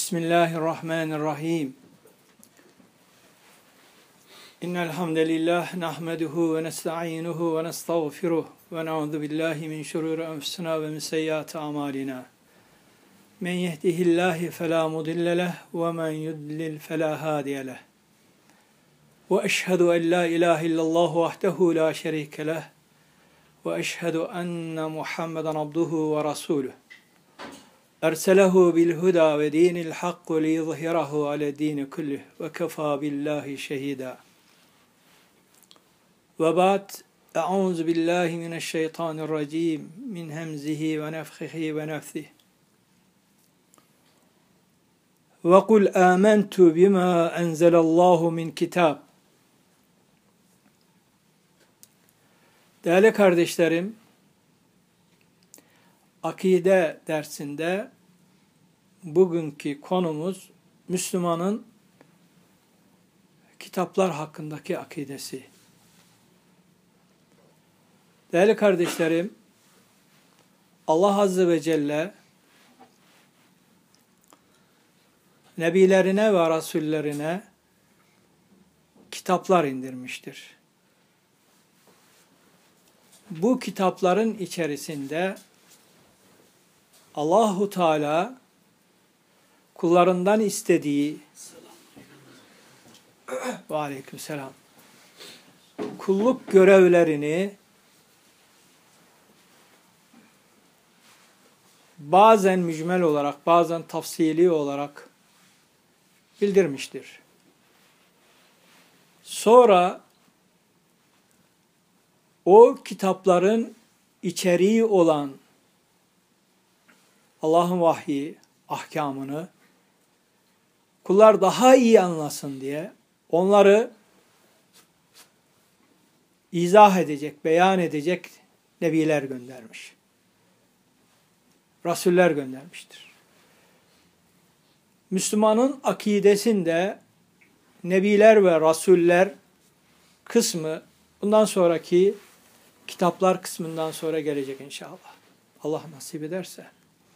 Bismillahirrahmanirrahim. İnnel hamdelellah nahmeduhu ve nestainuhu ve nestağfiruh ve na'udzu billahi min şururi enfusina ve min seyyiati amalina. Men yehdihillahu fela mudille leh ve men yudlil fela hadiye leh. Ve eşhedü en la ilahe illallah vahdehu la şerike leh ve eşhedü enne Muhammeden abduhu ve resuluh. Erselehu bil huda ve dinil hakku li yuzhirahu ala dini kullih ve kefa billahi şehida. Ve ba'd, e'ûzu billahi mineşşeytanirracim min hemzihi ve nefhihi ve nefthih. Ve kul âmentu bima enzelallahu min kitab. Değerli kardeşlerim, akide dersinde bugünkü konumuz Müslümanın kitaplar hakkındaki akidesi. Değerli kardeşlerim, Allah Azze ve Celle nebilerine ve rasullerine kitaplar indirmiştir. Bu kitapların içerisinde Allahu Teala kullarından istediği ve aleykümselam kulluk görevlerini bazen mücmel olarak, bazen tafsili olarak bildirmiştir. Sonra o kitapların içeriği olan Allah'ın vahyi, ahkamını kullar daha iyi anlasın diye onları izah edecek, beyan edecek nebiler göndermiş. Rasuller göndermiştir. Müslümanın akidesinde nebiler ve rasuller kısmı bundan sonraki kitaplar kısmından sonra gelecek inşallah. Allah nasip ederse.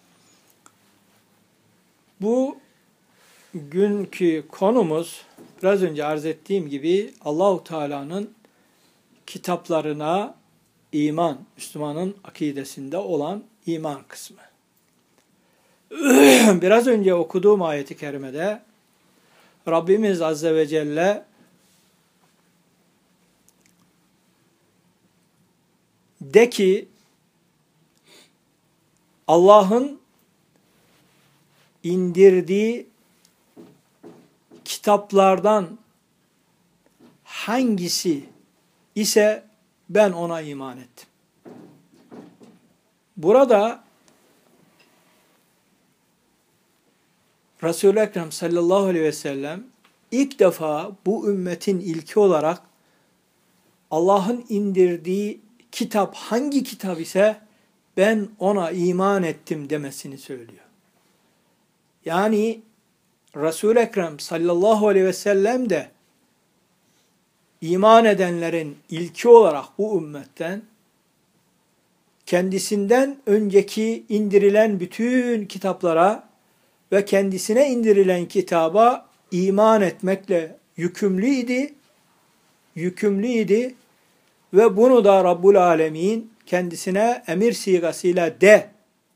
Bu günkü konumuz biraz önce arz ettiğim gibi Allahu Teala'nın kitaplarına iman, Müslümanın akidesinde olan iman kısmı. Biraz önce okuduğum ayet-i kerimede Rabbimiz Azze ve Celle de ki Allah'ın indirdiği kitaplardan hangisi ise ben ona iman ettim. Burada Resul-i Ekrem sallallahu aleyhi ve sellem ilk defa bu ümmetin ilki olarak Allah'ın indirdiği kitap hangi kitap ise ben ona iman ettim demesini söylüyor. Yani Resul-i Ekrem sallallahu aleyhi ve sellem de iman edenlerin ilki olarak bu ümmetten kendisinden önceki indirilen bütün kitaplara ve kendisine indirilen kitaba iman etmekle yükümlüydi ve bunu da Rabbul Alemin kendisine emir sigasıyla de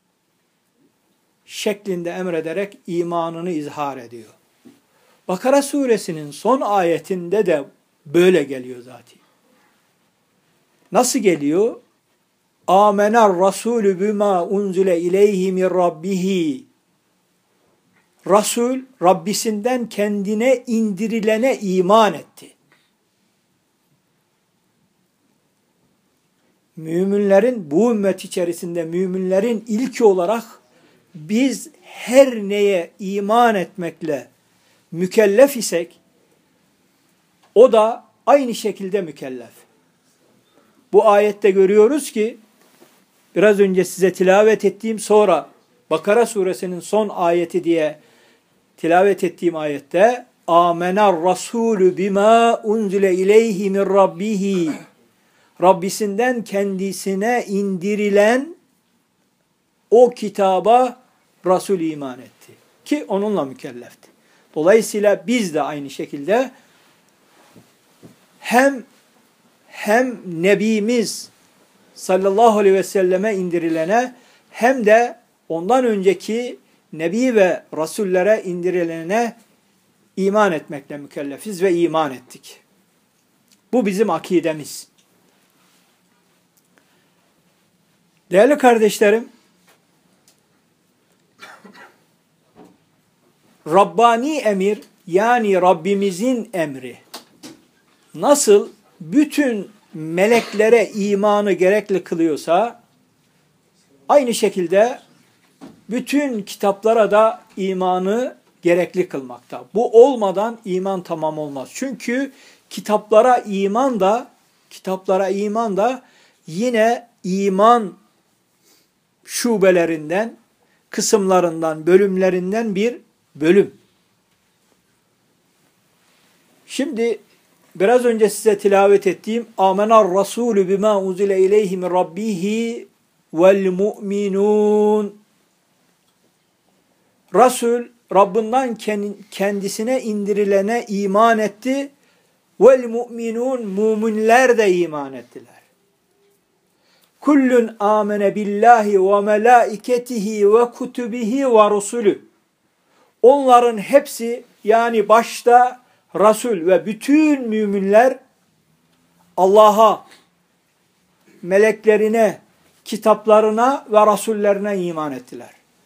şeklinde emrederek imanını izhar ediyor. Bakara suresinin son ayetinde de böyle geliyor zaten. Nasıl geliyor? Âmener rasûlü bimâ unzile ileyhi min rabbihi. Rasul, Rabbisinden kendine indirilene iman etti. Müminlerin, bu ümmet içerisinde müminlerin ilki olarak biz her neye iman etmekle mükellef isek, o da aynı şekilde mükellef. Bu ayette görüyoruz ki, biraz önce size tilavet ettiğim sonra, Bakara suresinin son ayeti diye tilavet ettiğim ayette, Âmener rasûlü bimâ unzile ileyhi min rabbihi. Rabbisinden kendisine indirilen o kitaba Resul iman etti. ki onunla mükellefti. Dolayısıyla biz de aynı şekilde hem Nebimiz sallallahu aleyhi ve selleme indirilene hem de ondan önceki Nebi ve Rasullere indirilene iman etmekle mükellefiz ve iman ettik. Bu bizim akidemiz. Değerli kardeşlerim, Rabbani emir, yani Rabbimizin emri nasıl bütün meleklere imanı gerekli kılıyorsa, aynı şekilde bütün kitaplara da imanı gerekli kılmakta. Bu olmadan iman tamam olmaz. Çünkü kitaplara iman da yine iman şubelerinden, kısımlarından, bölümlerinden bir bölüm. Şimdi biraz önce size tilavet ettiğim Amenar Rasulü bima uzile ileyhi min rabbihi vel mu'minun. Resul Rabbinden kendisine indirilene iman etti. Vel mu'minun, müminler de iman ettiler. Kullun amene billahi ve melaiketihi ve kutubihi ve rusulü. Onların hepsi, yani başta Resul ve bütün müminler Allah'a, meleklerine, kitaplarına ve rasullerine iman ettiler.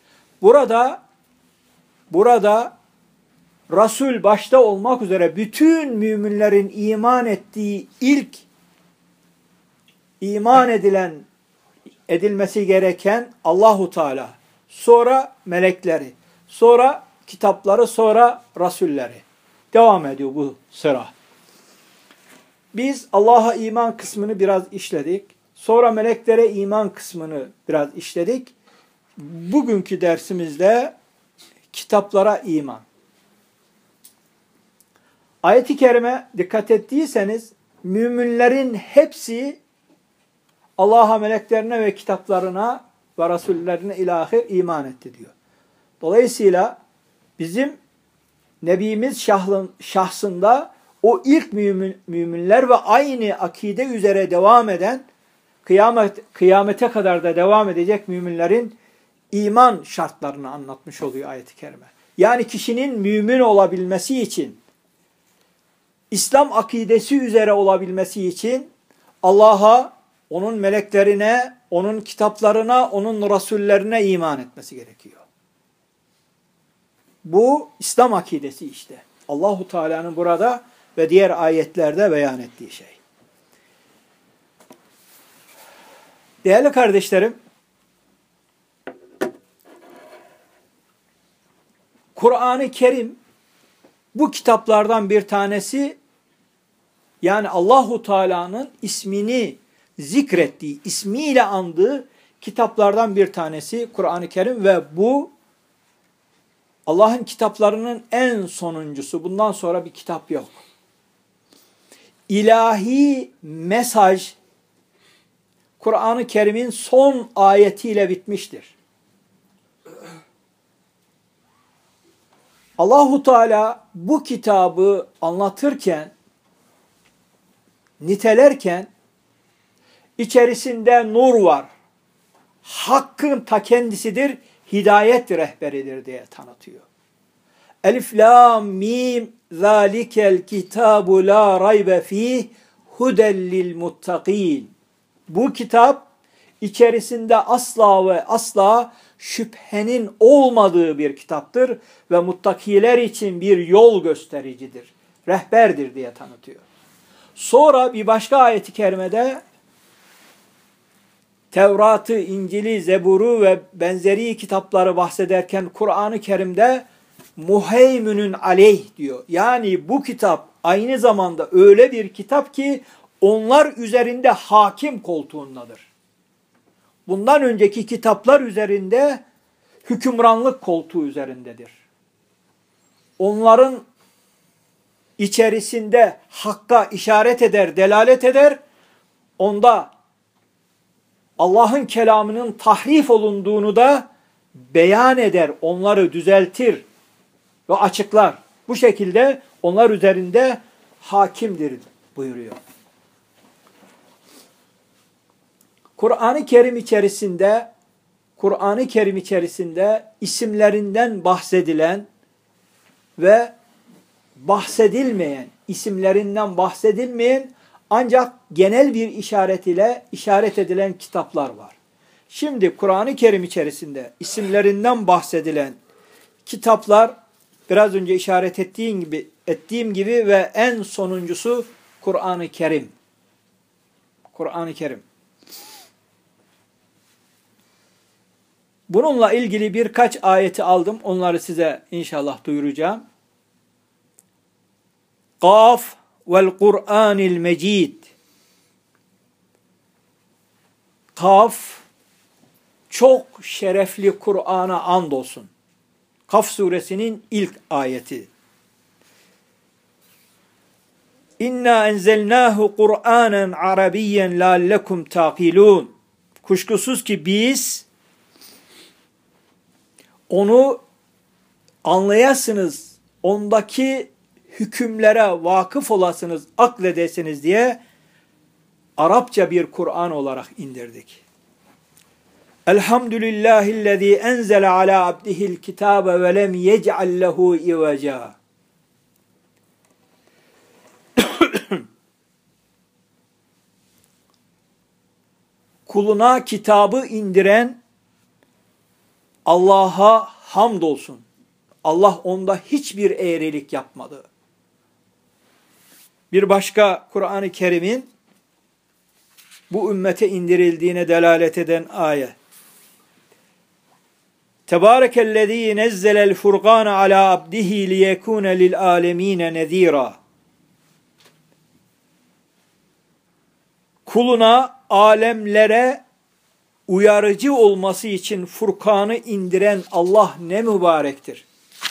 Burada Resul başta olmak üzere bütün müminlerin iman ettiği ilk iman edilmesi gereken Allahu Teala, sonra melekleri, sonra kitapları, sonra rasulleri. Devam ediyor bu sıra. Biz Allah'a iman kısmını biraz işledik. Sonra meleklere iman kısmını biraz işledik. Bugünkü dersimizde kitaplara iman. Ayet-i kerime dikkat ettiyseniz müminlerin hepsi Allah'a, meleklerine ve kitaplarına ve rasullerine ilahir iman etti diyor. Dolayısıyla bizim Nebimiz şahsında o ilk müminler ve aynı akide üzere devam eden, kıyamete kadar da devam edecek müminlerin iman şartlarını anlatmış oluyor ayet-i kerime. Yani kişinin mümin olabilmesi için, İslam akidesi üzere olabilmesi için Allah'a, onun meleklerine, onun kitaplarına, onun rasullerine iman etmesi gerekiyor. Bu İslam akidesi işte. Allahu Teala'nın burada ve diğer ayetlerde beyan ettiği şey. Değerli kardeşlerim, Kur'an-ı Kerim bu kitaplardan bir tanesi, yani Allahu Teala'nın ismini zikrettiği, ismiyle andığı kitaplardan bir tanesi Kur'an-ı Kerim ve bu Allah'ın kitaplarının en sonuncusu. Bundan sonra bir kitap yok. İlahi mesaj Kur'an-ı Kerim'in son ayetiyle bitmiştir. Allahu Teala bu kitabı anlatırken, nitelerken içerisinde nur var. Hakkın ta kendisidir, hidayet rehberidir diye tanıtıyor. Elif, lam, mim, zalikel kitabu la raybe fih, hudellil muttaqin. Bu kitap içerisinde asla ve asla şüphenin olmadığı bir kitaptır ve muttakiler için bir yol göstericidir, rehberdir diye tanıtıyor. Sonra bir başka ayet-i kerimede Tevrat'ı, İncil'i, Zebur'u ve benzeri kitapları bahsederken Kur'an-ı Kerim'de muheymünün aleyh diyor. Yani bu kitap aynı zamanda öyle bir kitap ki onlar üzerinde hakim koltuğundadır. Bundan önceki kitaplar üzerinde hükümranlık koltuğu üzerindedir. Onların içerisinde hakka işaret eder, delalet eder. Onda Allah'ın kelamının tahrif olunduğunu da beyan eder, onları düzeltir, ve açıklar. Bu şekilde onlar üzerinde hakimdir buyuruyor. Kur'an-ı Kerim içerisinde isimlerinden bahsedilen ve isimlerinden bahsedilmeyen ancak genel bir işaret ile işaret edilen kitaplar var. Şimdi Kur'an-ı Kerim içerisinde isimlerinden bahsedilen kitaplar biraz önce işaret ettiğim gibi ve en sonuncusu Kur'an-ı Kerim. Kur'an-ı Kerim. Bununla ilgili birkaç ayeti aldım. Onları size inşallah duyuracağım. Kaf vel Kur'anil Mecid. Kaf, çok şerefli Kur'an'a andolsun. Kaf suresinin ilk ayeti. İnna enzelnahu Kur'anen Arabiyyen la'allekum taqilun. Kuşkusuz ki biz onu anlayasınız, ondaki hükümlere vakıf olasınız, akledesiniz diye Arapça bir Kur'an olarak indirdik. Elhamdülillahillezî enzele alâ abdihil kitâbe ve lem yec'al lehu ivecâ. Kuluna kitabı indiren Allah'a hamdolsun. Allah onda hiçbir eğrilik yapmadı. Bir başka Kur'an-ı Kerim'in bu ümmete indirildiğine delalet eden ayet. Tebârekellezî nezzelel furqâne alâ abdihi liyekûne lil âlemîne nezîrâ. Kuluna, alemlere uyarıcı olması için Furkan'ı indiren Allah ne mübarektir.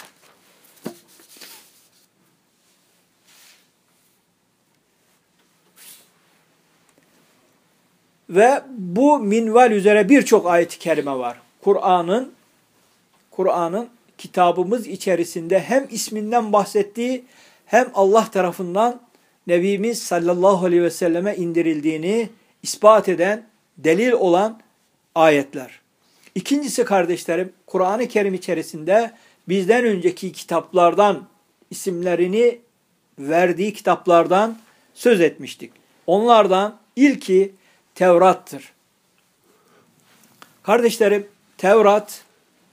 Ve bu minval üzere birçok ayet-i kerime var. Kur'an'ın kitabımız içerisinde hem isminden bahsettiği hem Allah tarafından Nebimiz sallallahu aleyhi ve selleme indirildiğini ispat eden, delil olan ayetler. İkincisi kardeşlerim, Kur'an-ı Kerim içerisinde bizden önceki kitaplardan, isimlerini verdiği kitaplardan söz etmiştik. Onlardan ilki Tevrat'tır. Kardeşlerim, Tevrat,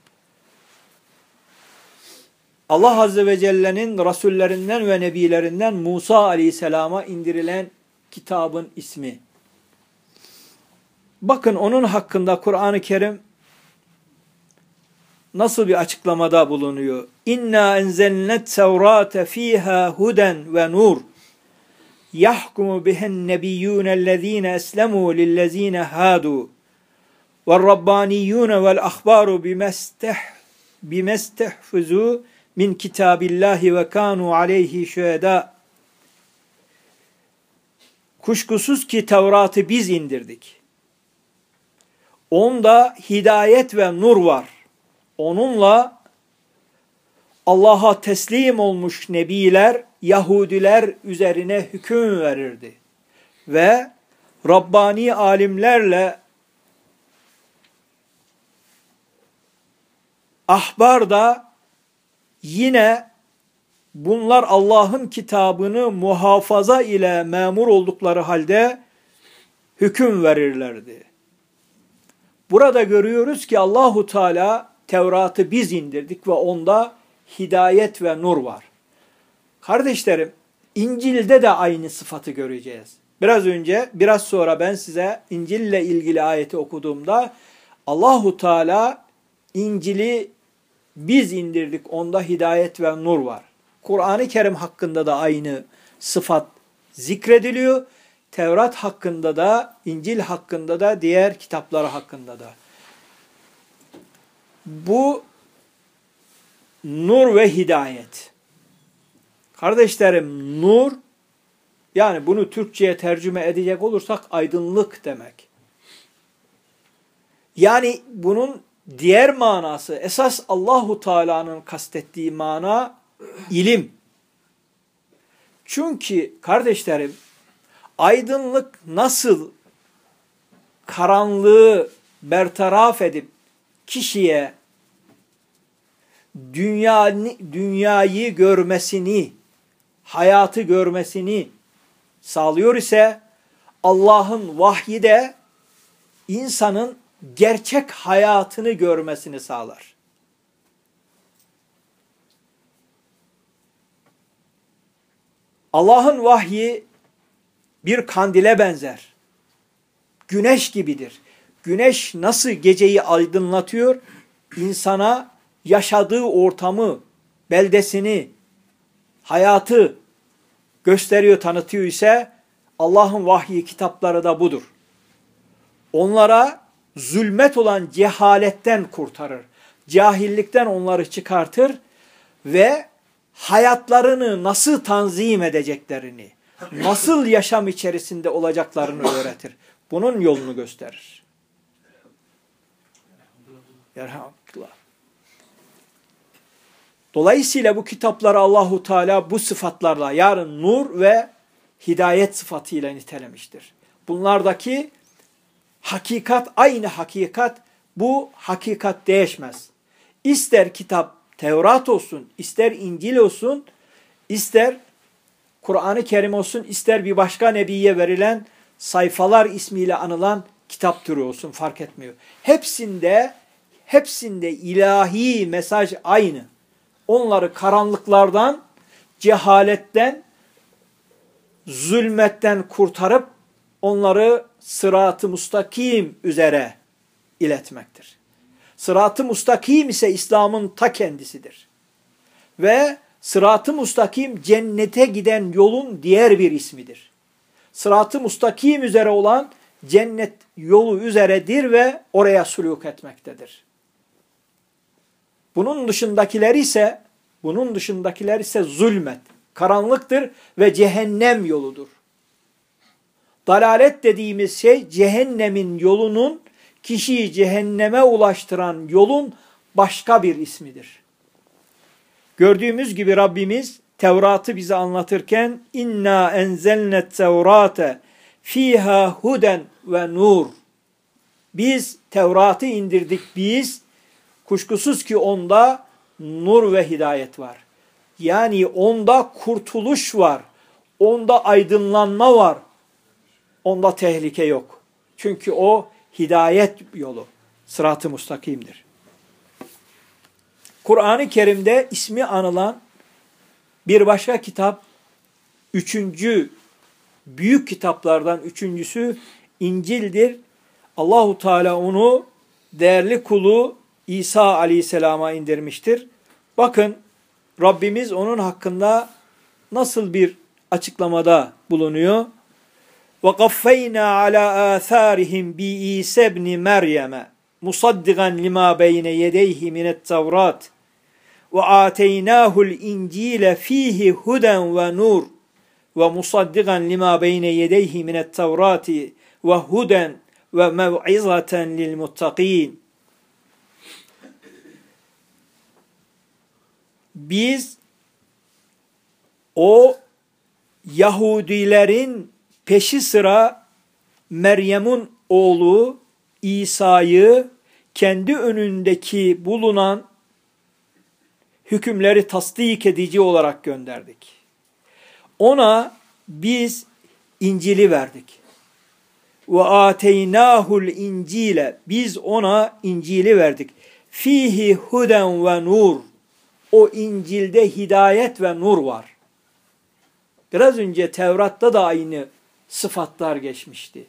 Allah Azze ve Celle'nin Resullerinden ve Nebilerinden Musa Aleyhisselam'a indirilen kitabın ismi. Bakın onun hakkında Kur'an-ı Kerim nasıl bir açıklamada bulunuyor. İnna enzelnet tevrate fiha huden ve nur. Yahkumu bihen nebiyyûnellezîne eslemû lillezîne hâdû. Ve'r-rabbâniyyûne vel-ahbâru bimestehfuzû min kitâbillâhi ve kânû aleyhi şühedâ. Kuşkusuz ki Tevrat'ı biz indirdik. Onda hidayet ve nur var. Onunla Allah'a teslim olmuş nebiler, Yahudiler üzerine hüküm verirdi. Ve Rabbani alimlerle ahbar da yine bunlar Allah'ın kitabını muhafaza ile memur oldukları halde hüküm verirlerdi. Burada görüyoruz ki Allahu Teala Tevrat'ı biz indirdik ve onda hidayet ve nur var. Kardeşlerim, İncil'de de aynı sıfatı göreceğiz. Biraz sonra ben size İncil ile ilgili ayeti okuduğumda Allahu Teala İncil'i biz indirdik, onda hidayet ve nur var. Kur'an-ı Kerim hakkında da aynı sıfat zikrediliyor. Tevrat hakkında da, İncil hakkında da, diğer kitapları hakkında da. Bu nur ve hidayet. Kardeşlerim, nur, yani bunu Türkçe'ye tercüme edecek olursak aydınlık demek. Yani bunun diğer manası, esas Allahu Teala'nın kastettiği mana ilim. Çünkü kardeşlerim, aydınlık nasıl karanlığı bertaraf edip kişiye dünyayı görmesini, hayatı görmesini sağlıyor ise, Allah'ın vahyi de insanın gerçek hayatını görmesini sağlar. Allah'ın vahyi bir kandile benzer. Güneş gibidir. Güneş nasıl geceyi aydınlatıyor, insana yaşadığı ortamı, beldesini, hayatı gösteriyor, tanıtıyor ise, Allah'ın vahyi kitapları da budur. Onlara zulmet olan cehaletten kurtarır. Cahillikten onları çıkartır ve hayatlarını nasıl tanzim edeceklerini, nasıl yaşam içerisinde olacaklarını öğretir. Bunun yolunu gösterir. Elhamdülillah. Dolayısıyla bu kitapları Allahu Teala bu sıfatlarla, yarın nur ve hidayet sıfatıyla nitelemiştir. Bunlardaki hakikat aynı hakikat, bu hakikat değişmez. İster kitap Tevrat olsun, ister İncil olsun, ister Kur'an-ı Kerim olsun, ister bir başka nebiye verilen sayfalar ismiyle anılan kitap türü olsun, fark etmiyor. Hepsinde ilahi mesaj aynı. Onları karanlıklardan, cehaletten, zulmetten kurtarıp onları sırat-ı mustakim üzere iletmektir. Sırat-ı mustakim ise İslam'ın ta kendisidir. Ve sırat-ı mustakim cennete giden yolun diğer bir ismidir. Sırat-ı mustakim üzere olan cennet yolu üzeredir ve oraya suluk etmektedir. Bunun dışındakiler ise zulmet, karanlıktır ve cehennem yoludur. Dalalet dediğimiz şey, cehennemin yolunun, kişiyi cehenneme ulaştıran yolun başka bir ismidir. Gördüğümüz gibi Rabbimiz Tevrat'ı bize anlatırken inna enzelnet tevrate fiha huden ve nur. Biz Tevrat'ı indirdik, biz kuşkusuz ki onda nur ve hidayet var. Yani onda kurtuluş var. Onda aydınlanma var. Onda tehlike yok. Çünkü o hidayet yolu. Sırat-ı mustakimdir. Kur'an-ı Kerim'de ismi anılan bir başka kitap, büyük kitaplardan üçüncüsü İncil'dir. Allahu Teala onu değerli kulu İsa Aleyhisselam'a indirmiştir. Bakın Rabbimiz onun hakkında nasıl bir açıklamada bulunuyor. وَقَفَّيْنَا عَلَى آثَارِهِمْ بِعِيسَى ابْنِ مَرْيَمَ مُصَدِّقًا لِمَا بَيْنَ يَدَيْهِ مِنَ التَّوْرَاتِ وَآتَيْنَاهُ الْإِنْجِيلَ فِيهِ هُدًى وَنُورٌ وَمُصَدِّقًا لِمَا بَيْنَ يَدَيْهِ مِنَ التَّوْرَاتِ وَهُدًى وَمَوْعِظَةً لِلْمُتَّقِينَ. Biz o Yahudilerin peşi sıra Meryem'in oğlu İsa'yı kendi önündeki bulunan hükümleri tasdik edici olarak gönderdik. Ona biz İncil'i verdik. Ve ateynahul İncile, biz ona İncil'i verdik. Fihi huden ve nur. O İncil'de hidayet ve nur var. Biraz önce Tevrat'ta da aynı sıfatlar geçmişti.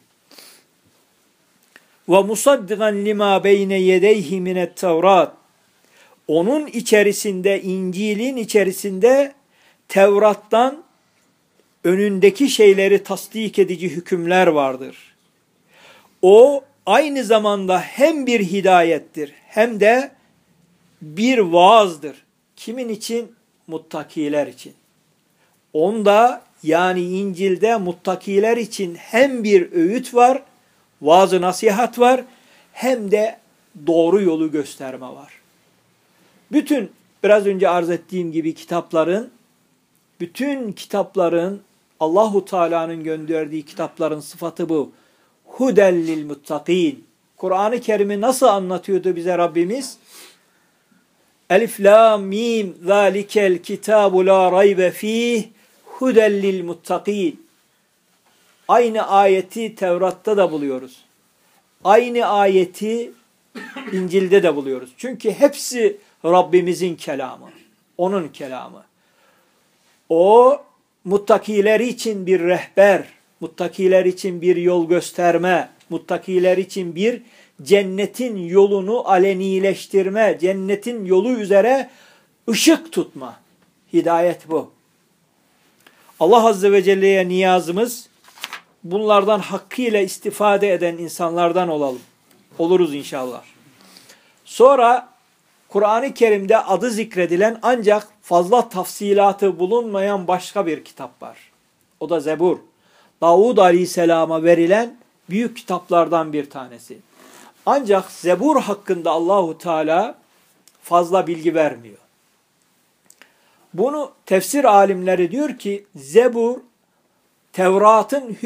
Ve musaddigan lima beyne yedeyhi minet Tevrat. Onun içerisinde, İncil'in içerisinde Tevrat'tan önündeki şeyleri tasdik edici hükümler vardır. O aynı zamanda hem bir hidayettir hem de bir vaazdır. Kimin için? Muttakiler için. Onda yani İncil'de muttakiler için hem bir öğüt var, vaaz-ı nasihat var, hem de doğru yolu gösterme var. Bütün biraz önce arz ettiğim gibi bütün kitapların Allahu Teala'nın gönderdiği kitapların sıfatı bu. Hudellil muttakin. Kur'an-ı Kerim'i nasıl anlatıyordu bize Rabbimiz? Elif la mim zalikel kitabu la raybe fih hudellil muttakin. Aynı ayeti Tevrat'ta da buluyoruz. Aynı ayeti İncil'de de buluyoruz. Çünkü hepsi Rabbimizin kelamı. Onun kelamı. O muttakiler için bir rehber, muttakiler için bir yol gösterme, muttakiler için bir cennetin yolunu alenileştirme, cennetin yolu üzere ışık tutma. Hidayet bu. Allah Azze ve Celle'ye niyazımız, bunlardan hakkıyla istifade eden insanlardan olalım. Oluruz inşallah. Sonra Kur'an-ı Kerim'de adı zikredilen ancak fazla tafsilatı bulunmayan başka bir kitap var. O da Zebur. Davud Aleyhisselam'a verilen büyük kitaplardan bir tanesi. Ancak Zebur hakkında Allahu Teala fazla bilgi vermiyor. Bunu tefsir alimleri diyor ki Zebur Tevrat'ın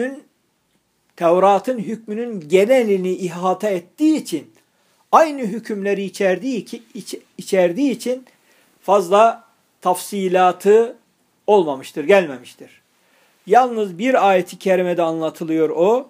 hükmünün genelini ihata ettiği için, aynı hükümleri içerdiği için fazla tafsilatı olmamıştır, gelmemiştir. Yalnız bir ayeti kerimede anlatılıyor o.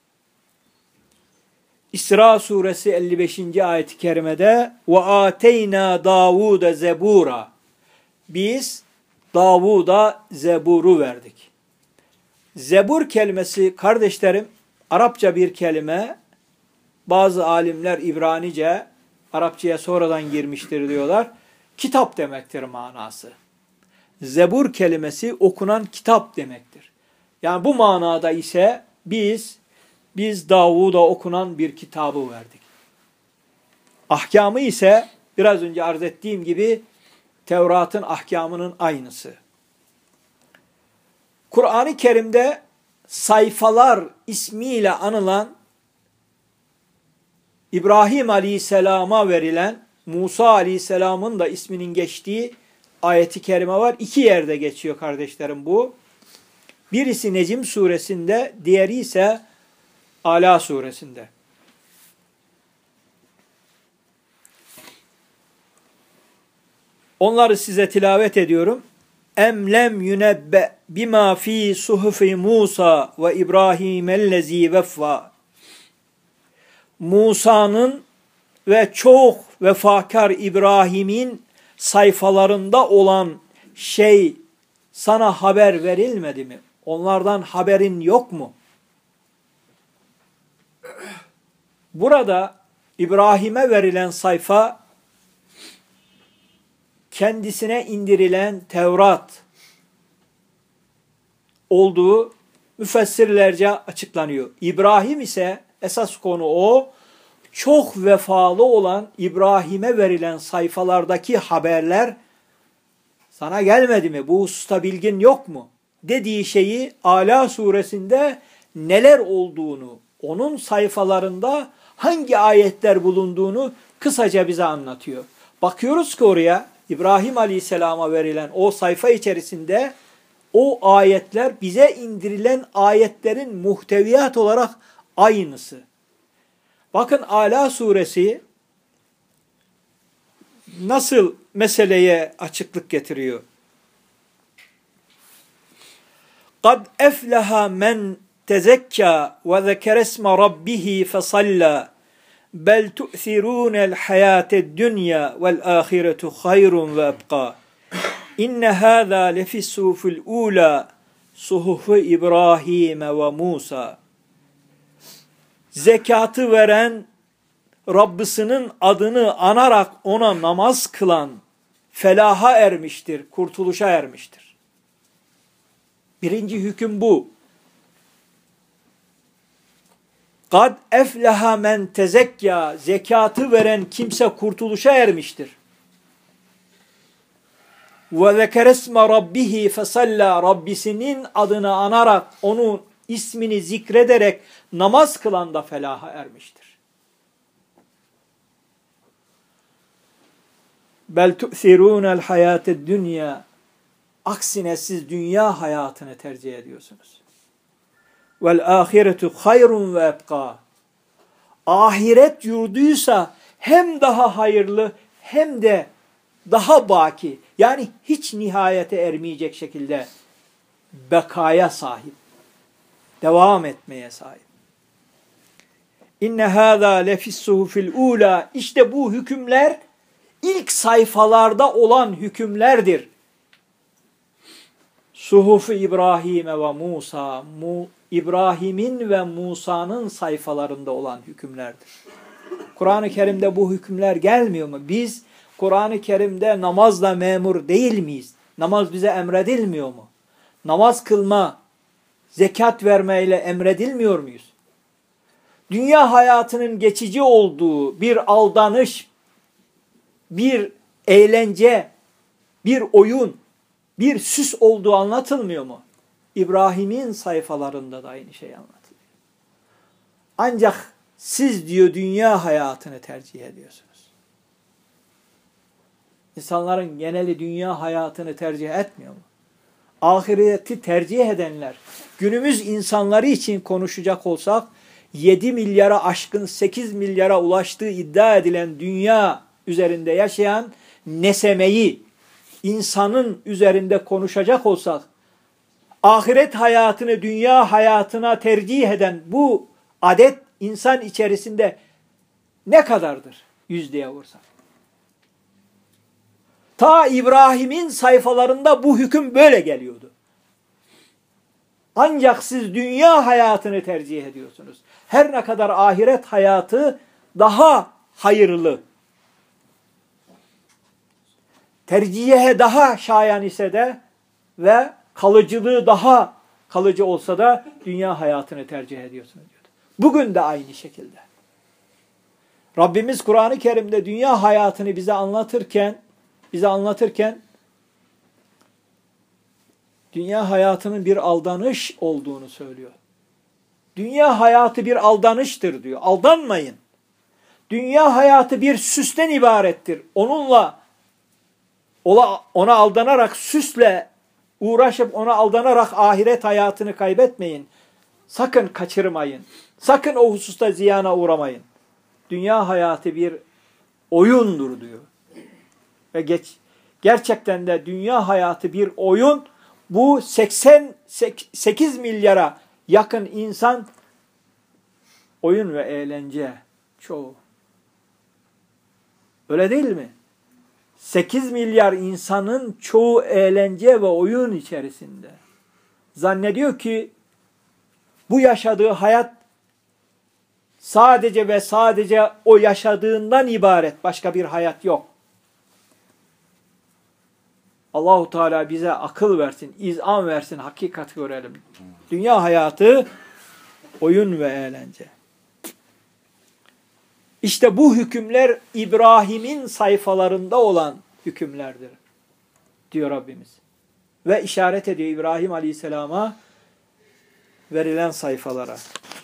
İsra suresi 55. ayeti kerimede ve ateyna Davuda zebura. Biz Davud'a Zebur'u verdik. Zebur kelimesi kardeşlerim Arapça bir kelime. Bazı alimler İbranice, Arapçaya sonradan girmiştir diyorlar. Kitap demektir manası. Zebur kelimesi okunan kitap demektir. Yani bu manada ise biz Davud'a okunan bir kitabı verdik. Ahkamı ise biraz önce arz ettiğim gibi Tevrat'ın ahkamının aynısı. Kur'an-ı Kerim'de sayfalar ismiyle anılan İbrahim Aleyhisselam'a verilen Musa Aleyhisselam'ın da isminin geçtiği ayeti kerime var. 2 yerde geçiyor kardeşlerim bu. Birisi Necm suresinde, diğeri ise Ala suresinde. Onları size tilavet ediyorum. Em lem yunebbe bima fi suhufi Musa ve İbrahim ellezî veffa. Musa'nın ve çok vefakar İbrahim'in sayfalarında olan şey sana haber verilmedi mi? Onlardan haberin yok mu? Burada İbrahim'e verilen sayfa kendisine indirilen Tevrat olduğu müfessirlerce açıklanıyor. İbrahim ise esas konu o, çok vefalı olan İbrahim'e verilen sayfalardaki haberler sana gelmedi mi? Bu hususta bilgin yok mu? Dediği şeyi Ala suresinde neler olduğunu, onun sayfalarında hangi ayetler bulunduğunu kısaca bize anlatıyor. Bakıyoruz ki oraya İbrahim Aleyhisselam'a verilen o sayfa içerisinde o ayetler bize indirilen ayetlerin muhteviyat olarak aynısı. Bakın Ala suresi nasıl meseleye açıklık getiriyor. قَدْ اَفْلَهَا مَنْ تَزَكَّى وَذَكَرَ اسْمَ رَبِّهِ فَصَلَّى بَلْ تُؤْثِرُونَ الْحَيَاةَ الدُّنْيَا وَالْآخِرَةُ خَيْرٌ وَأَبْقَى إِنَّ هَذَا لَفِي الصُّحُفِ الْأُولَى صُحُفِ إِبْرَاهِيمَ وَمُوسَى. Zekatı veren, Rabbisinin adını anarak ona namaz kılan felaha ermiştir, kurtuluşa ermiştir. Birinci hüküm bu. Kad efleha men tezekya, zekatı veren kimse kurtuluşa ermiştir. Ve zekeresme rabbihi fesalla, Rabbisinin adını anarak, onun ismini zikrederek namaz kılan da felaha ermiştir. Bel tu'sirûnel hayâted dünya. Aksine siz dünya hayatını tercih ediyorsunuz. Vel ahiretu hayrun ve ebqa. Ahiret yurduysa hem daha hayırlı hem de daha baki. Yani hiç nihayete ermeyecek şekilde bekaya sahip. Devam etmeye sahip. İnne hâzâ lefissuhufil ûlâ. İşte bu hükümler ilk sayfalarda olan hükümlerdir. Suhuf-u İbrahim ve Musa. İbrahim'in ve Musa'nın sayfalarında olan hükümlerdir. Kur'an-ı Kerim'de bu hükümler gelmiyor mu? Biz Kur'an-ı Kerim'de namazla memur değil miyiz? Namaz bize emredilmiyor mu? Namaz kılma, zekat vermeyle emredilmiyor muyuz? Dünya hayatının geçici olduğu bir aldanış, bir eğlence, bir oyun, bir süs olduğu anlatılmıyor mu? İbrahim'in sayfalarında da aynı şey anlatılıyor. Ancak siz diyor dünya hayatını tercih ediyorsunuz. İnsanların geneli dünya hayatını tercih etmiyor mu? Ahireti tercih edenler, günümüz insanları için konuşacak olsak, 7 milyara aşkın 8 milyara ulaştığı iddia edilen dünya üzerinde yaşayan nesemeyi, insanın üzerinde konuşacak olsak, ahiret hayatını dünya hayatına tercih eden bu adet insan içerisinde ne kadardır yüzdeye vursak? Ta İbrahim'in sayfalarında bu hüküm böyle geliyordu. Ancak siz dünya hayatını tercih ediyorsunuz. Her ne kadar ahiret hayatı daha hayırlı, tercihe daha şayan ise de ve kalıcılığı daha kalıcı olsa da dünya hayatını tercih ediyorsunuz diyordu. Bugün de aynı şekilde. Rabbimiz Kur'an-ı Kerim'de dünya hayatını bize anlatırken dünya hayatının bir aldanış olduğunu söylüyor. Dünya hayatı bir aldanıştır diyor. Aldanmayın. Dünya hayatı bir süsten ibarettir. Ona aldanarak, süsle uğraşıp ona aldanarak ahiret hayatını kaybetmeyin. Sakın kaçırmayın. Sakın o hususta ziyana uğramayın. Dünya hayatı bir oyundur diyor. Ve gerçekten de dünya hayatı bir oyun. Bu 88 milyara yakın insan oyun ve eğlence çoğu. Öyle değil mi? 8 milyar insanın çoğu eğlence ve oyun içerisinde. Zannediyor ki bu yaşadığı hayat sadece ve sadece o yaşadığından ibaret. Başka bir hayat yok. Allahu Teala bize akıl versin, izan versin, hakikati görelim. Dünya hayatı oyun ve eğlence. İşte bu hükümler İbrahim'in sayfalarında olan hükümlerdir diyor Rabbimiz. Ve işaret ediyor İbrahim Aleyhisselam'a verilen sayfalara.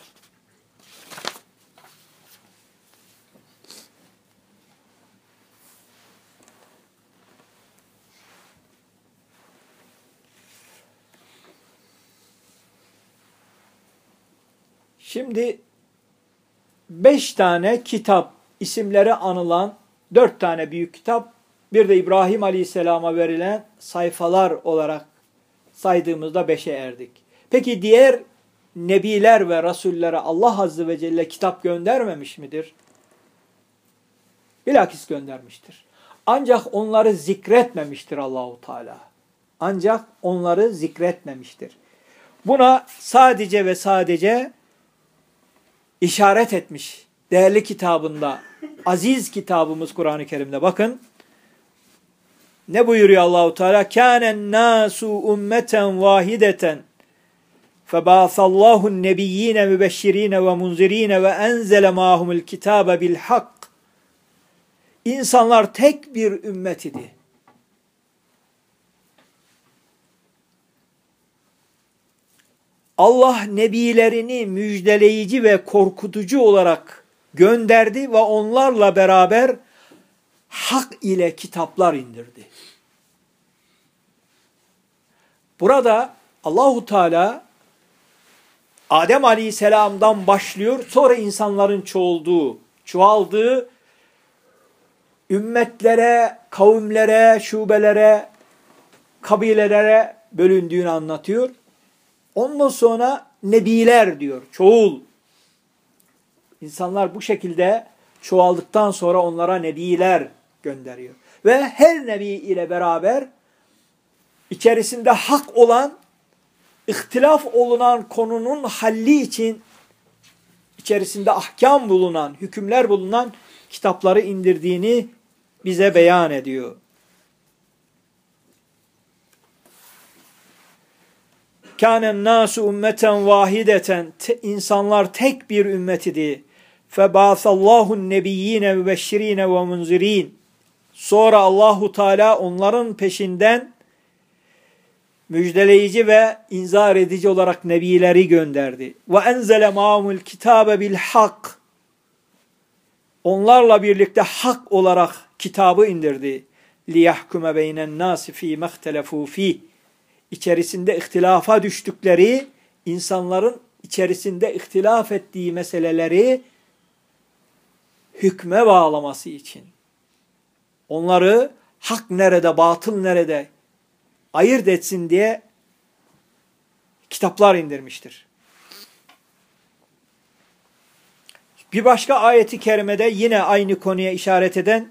Şimdi 5 tane kitap isimleri anılan 4 tane büyük kitap, bir de İbrahim Aleyhisselam'a verilen sayfalar olarak saydığımızda 5'e erdik. Peki diğer nebiler ve rasullere Allah Azze ve Celle kitap göndermemiş midir? Bilakis göndermiştir. Ancak onları zikretmemiştir Allahu Teala. Ancak onları zikretmemiştir. Buna sadece ve sadece işaret etmiş değerli kitabında, aziz kitabımız Kur'an-ı Kerim'de. Bakın ne buyuruyor Allahu Teala? Kânen nâsû ummeten vâhideten febâsallâhun nebiyyîne mübeşşirîne ve munzirîne ve enzele mâhumul kitâbe bil hak. İnsanlar tek bir ümmet idi. Allah nebilerini müjdeleyici ve korkutucu olarak gönderdi ve onlarla beraber hak ile kitaplar indirdi. Burada Allahu Teala Adem Aleyhisselam'dan başlıyor, sonra insanların çoğaldığı ümmetlere, kavimlere, şubelere, kabilelere bölündüğünü anlatıyor. Ondan sonra nebiler diyor, çoğul. İnsanlar bu şekilde çoğaldıktan sonra onlara nebiler gönderiyor. Ve her nebi ile beraber içerisinde hak olan, ihtilaf olunan konunun halli için içerisinde ahkam bulunan, hükümler bulunan kitapları indirdiğini bize beyan ediyor. Kânen nâsu ümmeten vâhideten, insanlar tek bir ümmet idi. Febâsallâhun nebiyyîne mübeşşirîne ve munzirîn. Sonra Allahu Teala onların peşinden müjdeleyici ve inzar edici olarak nebileri gönderdi. Ve enzele ma'amul kitabe bil hak. Onlarla birlikte hak olarak kitabı indirdi. Liyahkume beynen nâsi fî mehtelefû fîh. İçerisinde ihtilafa düştükleri, insanların içerisinde ihtilaf ettiği meseleleri hükme bağlaması için. Onları hak nerede, batıl nerede ayırt etsin diye kitaplar indirmiştir. Bir başka ayeti kerimede yine aynı konuya işaret eden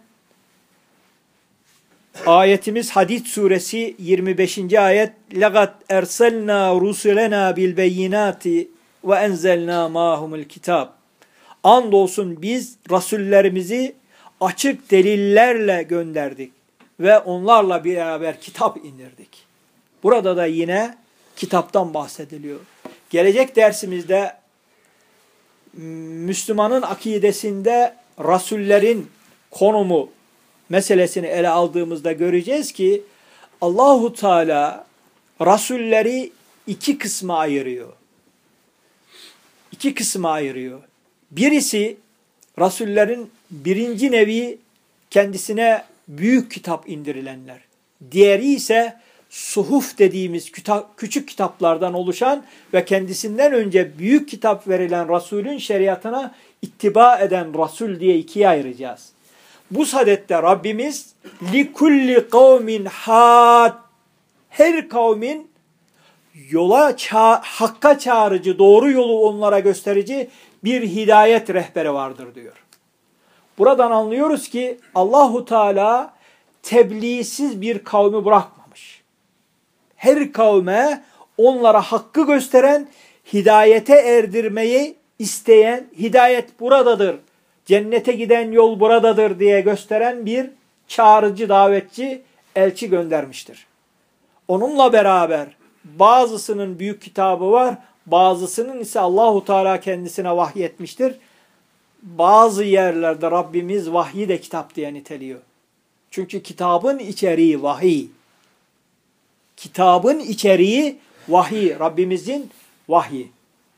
ayetimiz Hadid suresi 25. ayet. لَقَدْ اَرْسَلْنَا رُسُلَنَا بِالْبَيِّنَاتِ وَاَنْزَلْنَا مَاهُمُ الْكِتَابِ. Andolsun biz rasullerimizi açık delillerle gönderdik ve onlarla beraber kitap indirdik. Burada da yine kitaptan bahsediliyor. Gelecek dersimizde Müslümanın akidesinde rasullerin konumu meselesini ele aldığımızda göreceğiz ki Allahu Teala rasulleri iki kısma ayırıyor. İki kısma ayırıyor. Birisi rasullerin birinci nevi kendisine büyük kitap indirilenler. Diğeri ise suhuf dediğimiz küçük kitaplardan oluşan ve kendisinden önce büyük kitap verilen Resulün şeriatına ittiba eden Resul diye ikiye ayıracağız. Bu sadette Rabbimiz likulli kavmin had, her kavmin yola hakka çağırıcı, doğru yolu onlara gösterici bir hidayet rehberi vardır diyor. Buradan anlıyoruz ki Allahu Teala tebliğsiz bir kavmi bırakmamış. Her kavme onlara hakkı gösteren, hidayete erdirmeyi isteyen, hidayet buradadır, cennete giden yol buradadır diye gösteren bir çağrıcı, davetçi, elçi göndermiştir. Onunla beraber bazısının büyük kitabı var, bazısının ise Allahu Teala kendisine vahyetmiştir. Bazı yerlerde Rabbimiz vahyi de kitap diye niteliyor. Çünkü kitabın içeriği vahiy. Kitabın içeriği vahiy. Rabbimizin vahyi.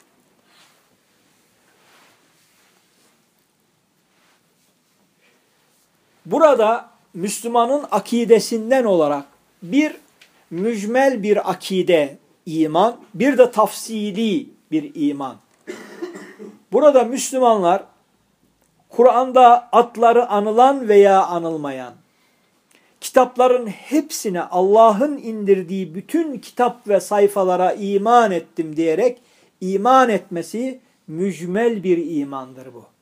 Burada Müslümanın akidesinden olarak bir mücmel bir akide, iman, bir de tafsili bir iman. Burada Müslümanlar Kur'an'da adları anılan veya anılmayan kitapların hepsine Allah'ın indirdiği bütün kitap ve sayfalara iman ettim diyerek iman etmesi mücmel bir imandır bu.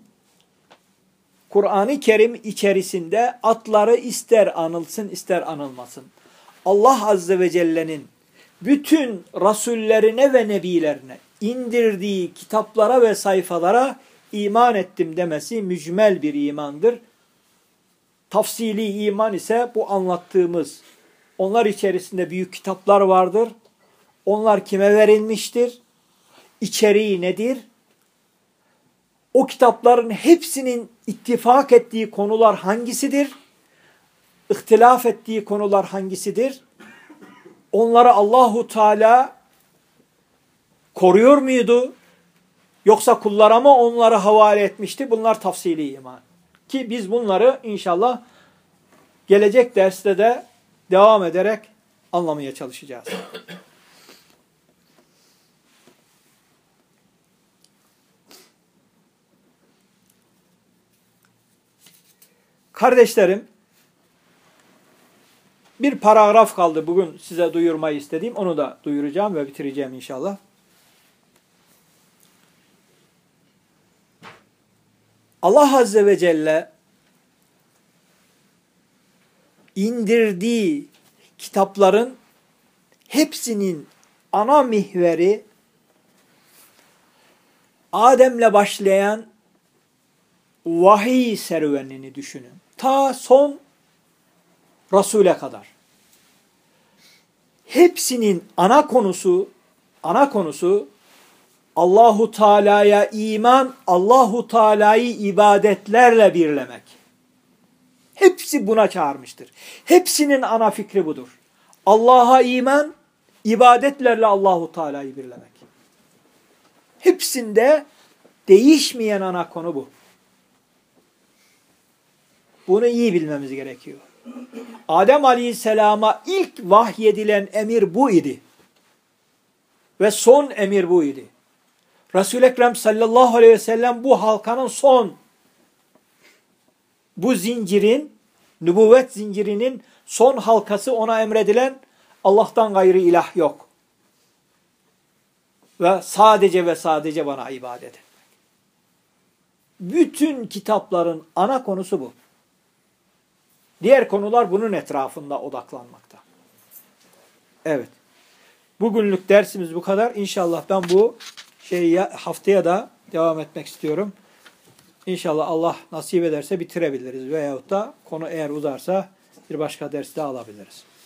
Kur'an-ı Kerim içerisinde adları ister anılsın ister anılmasın. Allah Azze ve Celle'nin bütün rasullerine ve nebilerine indirdiği kitaplara ve sayfalara iman ettim demesi mücmel bir imandır. Tafsili iman ise bu anlattığımız, onlar içerisinde büyük kitaplar vardır. Onlar kime verilmiştir? İçeriği nedir? O kitapların hepsinin ittifak ettiği konular hangisidir? İhtilaf ettiği konular hangisidir? Onları Allahu Teala koruyor muydu? Yoksa kullara mı onları havale etmişti? Bunlar tafsili iman. Ki biz bunları inşallah gelecek derste de devam ederek anlamaya çalışacağız. Kardeşlerim, bir paragraf kaldı bugün size duyurmayı istediğim. Onu da duyuracağım ve bitireceğim inşallah. Allah Azze ve Celle indirdiği kitapların hepsinin ana mihveri Adem'le başlayan vahiy serüvenini düşünün. Ta son Resul'e kadar. Hepsinin ana konusu Allahu Teala'ya iman, Allahu Teala'yı ibadetlerle birlemek. Hepsi buna çağırmıştır. Hepsinin ana fikri budur. Allah'a iman, ibadetlerle Allahu Teala'yı birlemek. Hepsinde değişmeyen ana konu bu. Bunu iyi bilmemiz gerekiyor. Adem Aleyhisselam'a ilk vahyedilen emir bu idi. Ve son emir bu idi. Resul-i Ekrem sallallahu aleyhi ve sellem bu halkanın son, bu zincirin, nübüvvet zincirinin son halkası, ona emredilen Allah'tan gayrı ilah yok. Ve sadece bana ibadet etmek. Bütün kitapların ana konusu bu. Diğer konular bunun etrafında odaklanmakta. Evet. Bugünlük dersimiz bu kadar. İnşallah ben bu haftaya da devam etmek istiyorum. İnşallah Allah nasip ederse bitirebiliriz. Veyahut da konu eğer uzarsa bir başka derste alabiliriz.